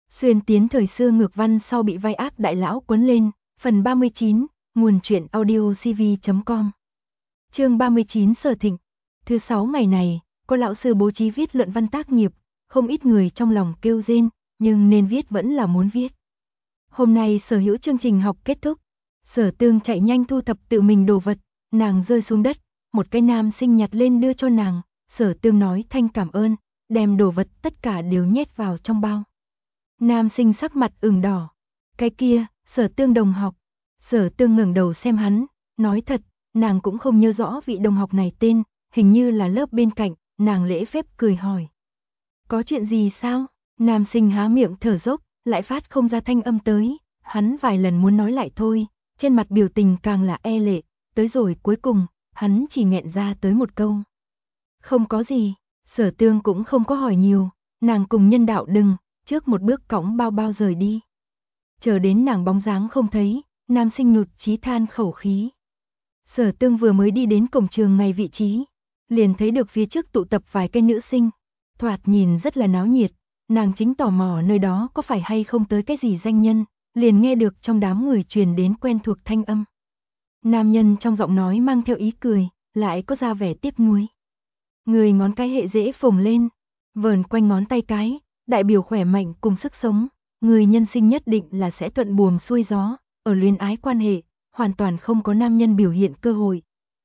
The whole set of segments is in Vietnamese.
Xuyên tiến thời xưa ngược văn sau bị vai ác đại lão quấn lên, phần 39, nguồn truyện audiocv.com. Chương 39 Sở Thịnh. Thứ 6 ngày này, có lão sư bố trí viết luận văn tác nghiệp, không ít người trong lòng kêu rên, nhưng nên viết vẫn là muốn viết. Hôm nay sở hữu chương trình học kết thúc, Sở Tương chạy nhanh thu thập tự mình đồ vật, nàng rơi xuống đất, một cái nam sinh nhặt lên đưa cho nàng, Sở Tương nói thanh cảm ơn, đem đồ vật tất cả đều nhét vào trong bao. Nam sinh sắc mặt ửng đỏ. Cái kia, Sở Tương đồng học. Sở Tương ngẩng đầu xem hắn, nói thật, nàng cũng không nhớ rõ vị đồng học này tên, hình như là lớp bên cạnh, nàng lễ phép cười hỏi. Có chuyện gì sao? Nam sinh há miệng thở dốc, lại phát không ra thanh âm tới, hắn vài lần muốn nói lại thôi, trên mặt biểu tình càng là e lệ, tới rồi cuối cùng, hắn chỉ nghẹn ra tới một câu. Không có gì, Sở Tương cũng không có hỏi nhiều, nàng cùng nhân đạo đừng, trước một bước cõng bao bao rời đi. Chờ đến nàng bóng dáng không thấy, nam sinh nhụt chí than khẩu khí. Sở Tương vừa mới đi đến cổng trường ngay vị trí, liền thấy được phía trước tụ tập vài cây nữ sinh, thoạt nhìn rất là náo nhiệt, nàng chính tò mò nơi đó có phải hay không tới cái gì danh nhân, liền nghe được trong đám người truyền đến quen thuộc thanh âm. Nam nhân trong giọng nói mang theo ý cười, lại có ra vẻ tiếc nuối. Người ngón cái hệ dễ phồng lên, vờn quanh ngón tay cái, đại biểu khỏe mạnh cùng sức sống, người nhân sinh nhất định là sẽ thuận buồm xuôi gió, ở luyến ái quan hệ, hoàn toàn không có nam nhân biểu hiện cơ hội.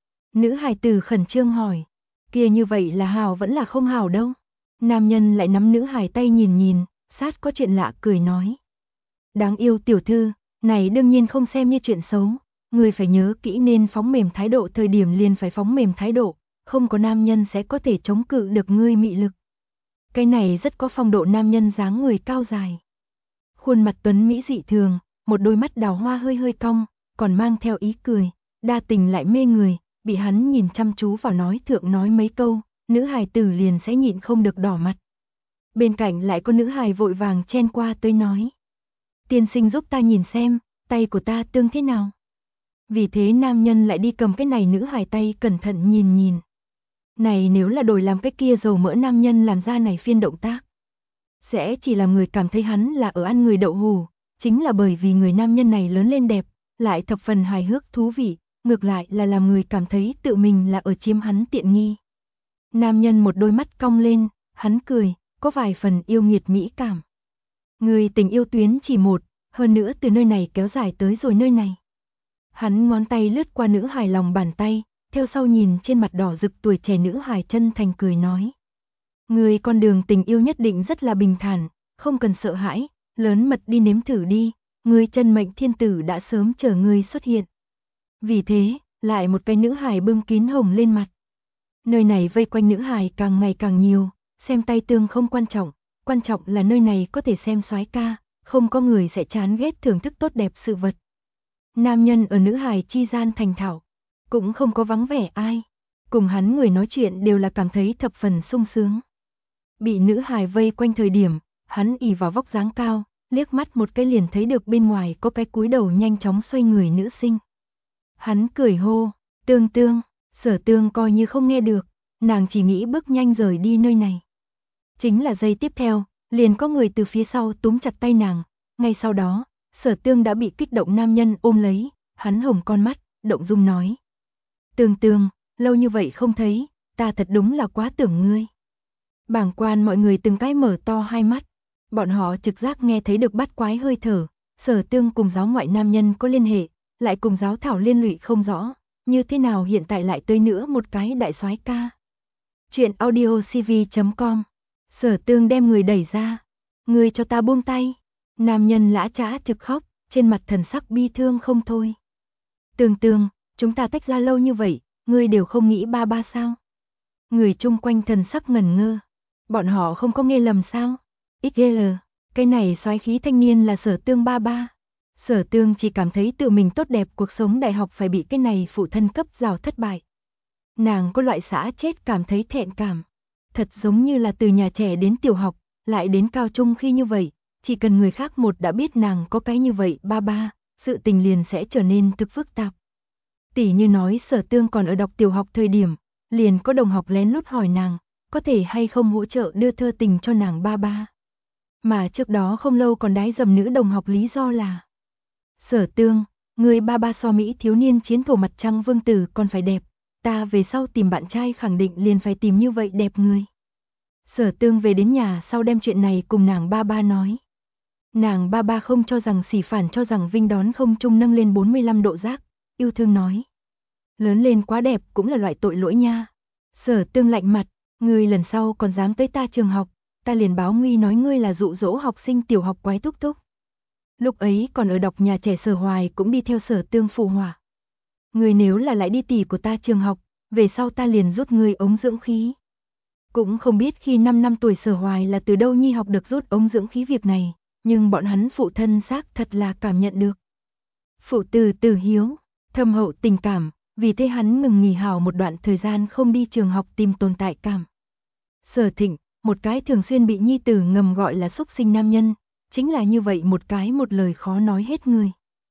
Nữ hài tử khẩn trương hỏi, kia như vậy là hảo vẫn là không hảo đâu. Nam nhân lại nắm nữ hài tay nhìn nhìn, sát có chuyện lạ cười nói. Đáng yêu tiểu thư, này đương nhiên không xem như chuyện xấu, người phải nhớ kỹ nên phóng mềm thái độ thời điểm liền phải phóng mềm thái độ, không có nam nhân sẽ có thể chống cự được ngươi mị lực. Cái này rất có phong độ nam nhân dáng người cao dài. Khuôn mặt tuấn mỹ dị thường, một đôi mắt đào hoa hơi hơi cong, còn mang theo ý cười, đa tình lại mê người, bị hắn nhìn chăm chú vào nói thượng nói mấy câu, nữ hài tử liền sẽ nhịn không được đỏ mặt. Bên cạnh lại có nữ hài vội vàng chen qua tới nói. Tiên sinh giúp ta nhìn xem, tay của ta tương thế nào. Vì thế nam nhân lại đi cầm cái này nữ hài tay cẩn thận nhìn nhìn. Này nếu là đổi làm cái kia dầu mỡ nam nhân làm ra này phiên động tác, sẽ chỉ làm người cảm thấy hắn là ở ăn người đậu hù, chính là bởi vì người nam nhân này lớn lên đẹp, lại thập phần hài hước thú vị, ngược lại là làm người cảm thấy tự mình là ở chiếm hắn tiện nghi. Nam nhân một đôi mắt cong lên, hắn cười, có vài phần yêu nghiệt mỹ cảm. Người tình yêu tuyến chỉ một, hơn nữa từ nơi này kéo dài tới rồi nơi này. Hắn ngón tay lướt qua nữ hài lòng bàn tay, theo sau nhìn trên mặt đỏ rực tuổi trẻ nữ hài chân thành cười nói. Người con đường tình yêu nhất định rất là bình thản, không cần sợ hãi, lớn mật đi nếm thử đi, người chân mệnh thiên tử đã sớm chờ người xuất hiện. Vì thế, lại một cái nữ hài bưng kín hồng lên mặt. Nơi này vây quanh nữ hài càng ngày càng nhiều, xem tay tương không quan trọng là nơi này có thể xem soái ca, không có người sẽ chán ghét thưởng thức tốt đẹp sự vật. Nam nhân ở nữ hài chi gian thành thạo, cũng không có vắng vẻ ai, cùng hắn người nói chuyện đều là cảm thấy thập phần sung sướng. Bị nữ hài vây quanh thời điểm, hắn ỷ vào vóc dáng cao, liếc mắt một cái liền thấy được bên ngoài có cái cúi đầu nhanh chóng xoay người nữ sinh. Hắn cười hô, Tương Tương, Sở Tương coi như không nghe được, nàng chỉ nghĩ bước nhanh rời đi nơi này. Chính là giây tiếp theo, liền có người từ phía sau túm chặt tay nàng, ngay sau đó, Sở Tương đã bị kích động nam nhân ôm lấy, hắn hồng con mắt, động dung nói. Tương Tương, lâu như vậy không thấy, ta thật đúng là quá tưởng ngươi. Bàng quan mọi người từng cái mở to hai mắt, bọn họ trực giác nghe thấy được bắt quái hơi thở, Sở Tương cùng giáo ngoại nam nhân có liên hệ, lại cùng giáo thảo liên lụy không rõ, như thế nào hiện tại lại tới nữa một cái đại soái ca. Chuyện audiocv.com. Sở Tương đem người đẩy ra, người cho ta buông tay. Nam nhân lã chã trực khóc, trên mặt thần sắc bi thương không thôi. Tương Tương, chúng ta tách ra lâu như vậy, ngươi đều không nghĩ ba ba sao? Người chung quanh thần sắc ngẩn ngơ, bọn họ không có nghe lầm sao? XL, cái này soái khí thanh niên là Sở Tương ba ba. Sở Tương chỉ cảm thấy tự mình tốt đẹp cuộc sống đại học phải bị cái này phụ thân cấp rào thất bại. Nàng có loại xã chết cảm thấy thẹn cảm. Thật giống như là từ nhà trẻ đến tiểu học, lại đến cao trung khi như vậy, chỉ cần người khác một đã biết nàng có cái như vậy ba ba, sự tình liền sẽ trở nên thực phức tạp. Tỉ như nói Sở Tương còn ở đọc tiểu học thời điểm, liền có đồng học lén lút hỏi nàng, có thể hay không hỗ trợ đưa thơ tình cho nàng ba ba. Mà trước đó không lâu còn đái dầm nữ đồng học lý do là: Sở Tương, người ba ba so Mỹ thiếu niên chiến thổ mặt trăng vương tử còn phải đẹp, ta về sau tìm bạn trai khẳng định liền phải tìm như vậy đẹp người. Sở Tương về đến nhà sau đem chuyện này cùng nàng ba ba nói. Nàng ba ba không cho rằng xỉ phản cho rằng Vinh đón không trung nâng lên 45 độ giác, yêu thương nói: Lớn lên quá đẹp cũng là loại tội lỗi nha. Sở Tương lạnh mặt: Ngươi lần sau còn dám tới ta trường học, ta liền báo nguy nói ngươi là dụ dỗ học sinh tiểu học quái túc túc. Lúc ấy còn ở đọc nhà trẻ Sở Hoài cũng đi theo Sở Tương phụ họa. Ngươi nếu là lại đi tỉ của ta trường học, về sau ta liền rút ngươi ống dưỡng khí. Cũng không biết khi 5 năm tuổi Sở Hoài là từ đâu nhi học được rút ống dưỡng khí việc này, nhưng bọn hắn phụ thân xác thật là cảm nhận được. Phụ tử tử hiếu, thâm hậu tình cảm, vì thế hắn ngừng nghỉ hảo một đoạn thời gian không đi trường học tìm tồn tại cảm. Sở Thịnh, một cái thường xuyên bị nhi tử ngầm gọi là xúc sinh nam nhân, chính là như vậy một cái một lời khó nói hết người.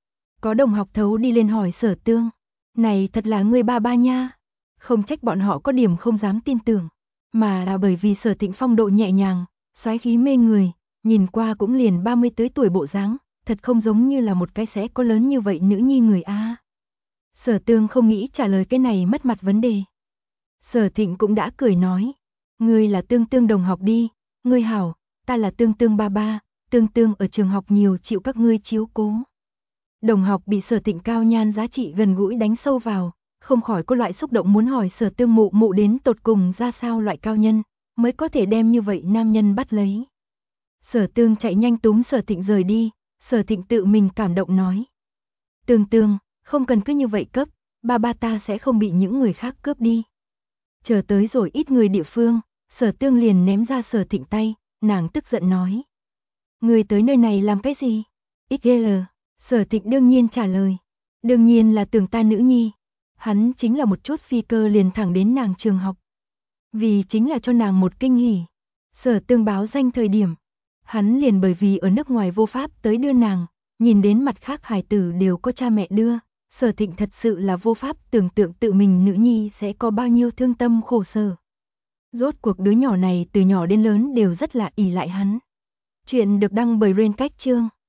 Có đồng học thấu đi lên hỏi Sở Tương, này thật là người ba ba nha, không trách bọn họ có điểm không dám tin tưởng, mà là bởi vì Sở Thịnh phong độ nhẹ nhàng, soái khí mê người, nhìn qua cũng liền 30 tới tuổi bộ dáng, thật không giống như là một cái sẽ có lớn như vậy nữ nhi người a. Sở Tương không nghĩ trả lời cái này mất mặt vấn đề. Sở Thịnh cũng đã cười nói, ngươi là Tương Tương đồng học đi, ngươi hảo, ta là Tương Tương ba ba, Tương Tương ở trường học nhiều chịu các ngươi chiếu cố. Đồng học bị Sở Thịnh cao nhan giá trị gần gũi đánh sâu vào, không khỏi có loại xúc động muốn hỏi Sở Tương mụ mụ đến tột cùng ra sao loại cao nhân, mới có thể đem như vậy nam nhân bắt lấy. Sở Tương chạy nhanh túm Sở Thịnh rời đi, Sở Thịnh tự mình cảm động nói. Tương Tương, không cần cứ như vậy cấp, ba ba ta sẽ không bị những người khác cướp đi. Chờ tới rồi ít người địa phương, Sở Tương liền ném ra Sở Thịnh tay, nàng tức giận nói. Người tới nơi này làm cái gì? XL, Sở Thịnh đương nhiên trả lời. Đương nhiên là tưởng ta nữ nhi. Hắn chính là một chút phi cơ liền thẳng đến nàng trường học. Vì chính là cho nàng một kinh hỉ. Sở Tương báo danh thời điểm. Hắn liền bởi vì ở nước ngoài vô pháp tới đưa nàng, nhìn đến mặt khác hài tử đều có cha mẹ đưa. Sở Thịnh thật sự là vô pháp tưởng tượng tự mình nữ nhi sẽ có bao nhiêu thương tâm khổ sở. Rốt cuộc đứa nhỏ này từ nhỏ đến lớn đều rất là ỷ lại hắn. Chuyện được đăng bởi Rain Cách Chương.